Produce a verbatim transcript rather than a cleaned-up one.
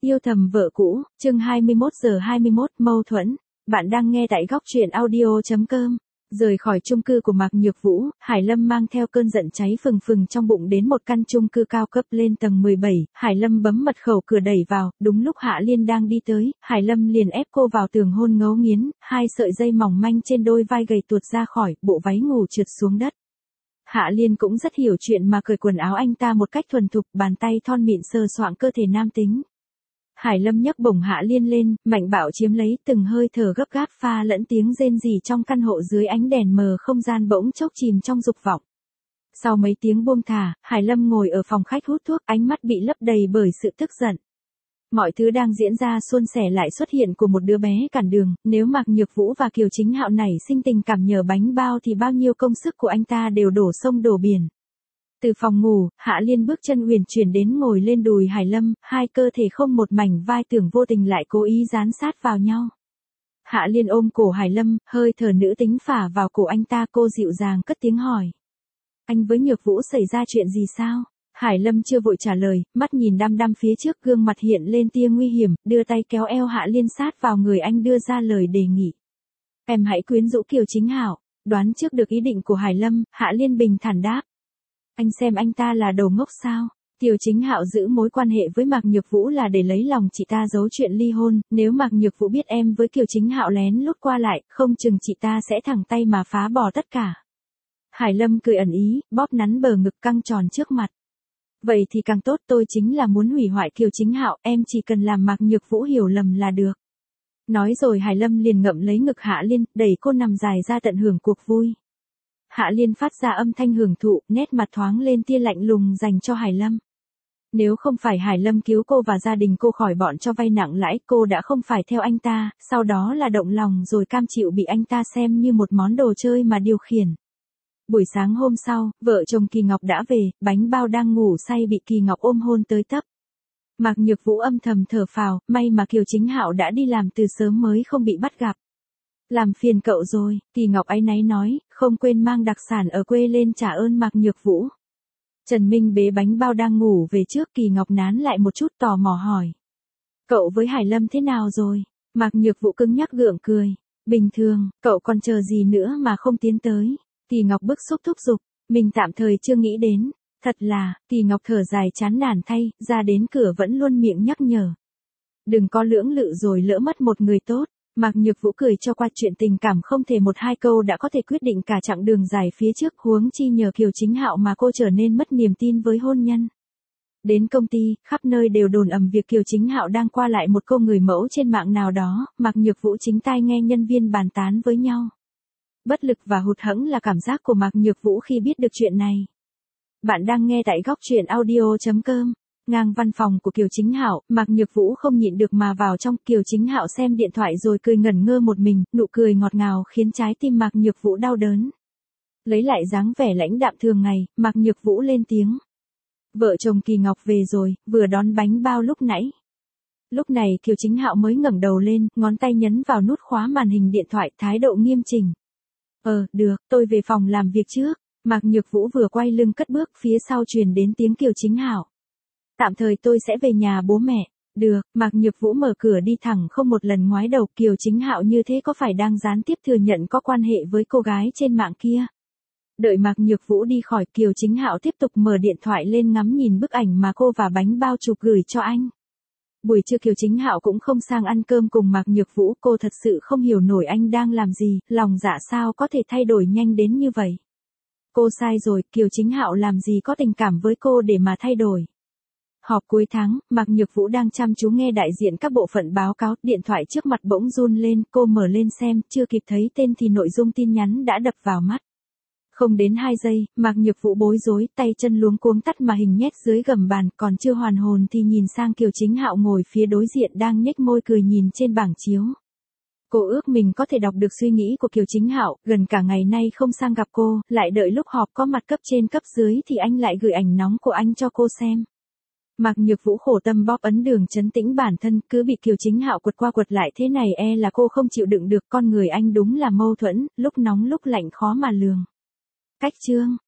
Yêu thầm vợ cũ, chương hai mươi mốt giờ hai mươi mốt, mâu thuẫn. Bạn đang nghe tại góc truyện audio chấm com. Rời khỏi chung cư của Mạc Nhược Vũ, Hải Lâm mang theo cơn giận cháy phừng phừng trong bụng đến một căn chung cư cao cấp lên tầng mười bảy, Hải Lâm bấm mật khẩu cửa đẩy vào, đúng lúc Hạ Liên đang đi tới, Hải Lâm liền ép cô vào tường hôn ngấu nghiến, hai sợi dây mỏng manh trên đôi vai gầy tuột ra khỏi, bộ váy ngủ trượt xuống đất. Hạ Liên cũng rất hiểu chuyện mà cởi quần áo anh ta một cách thuần thục, bàn tay thon mịn sờ soạng cơ thể nam tính. Hải Lâm nhấc bổng Hạ Liên lên, mạnh bạo chiếm lấy, từng hơi thở gấp gáp pha lẫn tiếng rên rỉ trong căn hộ dưới ánh đèn mờ, không gian bỗng chốc chìm trong dục vọng. Sau mấy tiếng buông thả, Hải Lâm ngồi ở phòng khách hút thuốc, ánh mắt bị lấp đầy bởi sự tức giận. Mọi thứ đang diễn ra suôn sẻ lại xuất hiện của một đứa bé cản đường, nếu Mạc Nhược Vũ và Kiều Chính Hạo nảy sinh tình cảm nhờ bánh bao thì bao nhiêu công sức của anh ta đều đổ sông đổ biển. Từ phòng ngủ, Hạ Liên bước chân uyển chuyển đến ngồi lên đùi Hải Lâm, hai cơ thể không một mảnh vai tưởng vô tình lại cố ý dán sát vào nhau. Hạ Liên ôm cổ Hải Lâm, hơi thở nữ tính phả vào cổ anh ta, cô dịu dàng cất tiếng hỏi. Anh với Nhược Vũ xảy ra chuyện gì sao? Hải Lâm chưa vội trả lời, mắt nhìn đăm đăm phía trước, gương mặt hiện lên tia nguy hiểm, đưa tay kéo eo Hạ Liên sát vào người anh, đưa ra lời đề nghị. Em hãy quyến rũ Kiều Chính Hạo. Đoán trước được ý định của Hải Lâm, Hạ Liên bình thản đáp. Anh xem anh ta là đồ ngốc sao? Kiều Chính Hạo giữ mối quan hệ với Mạc Nhược Vũ là để lấy lòng chị ta giấu chuyện ly hôn, nếu Mạc Nhược Vũ biết em với Kiều Chính Hạo lén lút qua lại, không chừng chị ta sẽ thẳng tay mà phá bỏ tất cả. Hải Lâm cười ẩn ý, bóp nắn bờ ngực căng tròn trước mặt. Vậy thì càng tốt, tôi chính là muốn hủy hoại Kiều Chính Hạo, em chỉ cần làm Mạc Nhược Vũ hiểu lầm là được. Nói rồi Hải Lâm liền ngậm lấy ngực Hạ Liên, đẩy cô nằm dài ra tận hưởng cuộc vui. Hạ Liên phát ra âm thanh hưởng thụ, nét mặt thoáng lên tia lạnh lùng dành cho Hải Lâm. Nếu không phải Hải Lâm cứu cô và gia đình cô khỏi bọn cho vay nặng lãi, cô đã không phải theo anh ta, sau đó là động lòng rồi cam chịu bị anh ta xem như một món đồ chơi mà điều khiển. Buổi sáng hôm sau, vợ chồng Kỳ Ngọc đã về, bánh bao đang ngủ say bị Kỳ Ngọc ôm hôn tới tấp. Mạc Nhược Vũ âm thầm thở phào, may mà Kiều Chính Hạo đã đi làm từ sớm mới không bị bắt gặp. Làm phiền cậu rồi, Kỳ Ngọc áy náy nói, không quên mang đặc sản ở quê lên trả ơn Mạc Nhược Vũ. Trần Minh bế bánh bao đang ngủ về trước, Kỳ Ngọc nán lại một chút tò mò hỏi. Cậu với Hải Lâm thế nào rồi? Mạc Nhược Vũ cứng nhắc gượng cười. Bình thường, cậu còn chờ gì nữa mà không tiến tới? Kỳ Ngọc bức xúc thúc giục, mình tạm thời chưa nghĩ đến. Thật là, Kỳ Ngọc thở dài chán nản thay, ra đến cửa vẫn luôn miệng nhắc nhở. Đừng có lưỡng lự rồi lỡ mất một người tốt. Mạc Nhược Vũ cười cho qua, chuyện tình cảm không thể một hai câu đã có thể quyết định cả chặng đường dài phía trước, huống chi nhờ Kiều Chính Hạo mà cô trở nên mất niềm tin với hôn nhân. Đến công ty, khắp nơi đều đồn ầm việc Kiều Chính Hạo đang qua lại một cô người mẫu trên mạng nào đó, Mạc Nhược Vũ chính tai nghe nhân viên bàn tán với nhau. Bất lực và hụt hẫng là cảm giác của Mạc Nhược Vũ khi biết được chuyện này. Bạn đang nghe tại góc truyện audio chấm com. Ngang văn phòng của Kiều Chính Hạo, Mạc Nhược Vũ không nhịn được mà vào trong. Kiều Chính Hạo xem điện thoại rồi cười ngẩn ngơ một mình, nụ cười ngọt ngào khiến trái tim Mạc Nhược Vũ đau đớn. Lấy lại dáng vẻ lãnh đạm thường ngày, Mạc Nhược Vũ lên tiếng. Vợ chồng Kỳ Ngọc về rồi, vừa đón bánh bao lúc nãy. Lúc này Kiều Chính Hạo mới ngẩng đầu lên, ngón tay nhấn vào nút khóa màn hình điện thoại, thái độ nghiêm chỉnh. Ờ, được, tôi về phòng làm việc trước. Mạc Nhược Vũ vừa quay lưng cất bước, phía sau truyền đến tiếng Kiều Chính Hạo. Tạm thời tôi sẽ về nhà bố mẹ. Được, Mạc Nhược Vũ mở cửa đi thẳng không một lần ngoái đầu. Kiều Chính Hạo như thế có phải đang gián tiếp thừa nhận có quan hệ với cô gái trên mạng kia? Đợi Mạc Nhược Vũ đi khỏi, Kiều Chính Hạo tiếp tục mở điện thoại lên ngắm nhìn bức ảnh mà cô và bánh bao chụp gửi cho anh. Buổi trưa Kiều Chính Hạo cũng không sang ăn cơm cùng Mạc Nhược Vũ, cô thật sự không hiểu nổi anh đang làm gì, lòng dạ sao có thể thay đổi nhanh đến như vậy. Cô sai rồi, Kiều Chính Hạo làm gì có tình cảm với cô để mà thay đổi. Họp cuối tháng, Mạc Nhược Vũ đang chăm chú nghe đại diện các bộ phận báo cáo, điện thoại trước mặt bỗng run lên, cô mở lên xem, chưa kịp thấy tên thì nội dung tin nhắn đã đập vào mắt. Không đến hai giây, Mạc Nhược Vũ bối rối, tay chân luống cuống tắt màn hình nhét dưới gầm bàn, còn chưa hoàn hồn thì nhìn sang Kiều Chính Hạo ngồi phía đối diện đang nhếch môi cười nhìn trên bảng chiếu. Cô ước mình có thể đọc được suy nghĩ của Kiều Chính Hạo, gần cả ngày nay không sang gặp cô, lại đợi lúc họp có mặt cấp trên cấp dưới thì anh lại gửi ảnh nóng của anh cho cô xem. Mạc Nhược Vũ khổ tâm bóp ấn đường trấn tĩnh bản thân, cứ bị Kiều Chính Hạo quật qua quật lại thế này e là cô không chịu đựng được, con người anh đúng là mâu thuẫn, lúc nóng lúc lạnh khó mà lường. Cách chương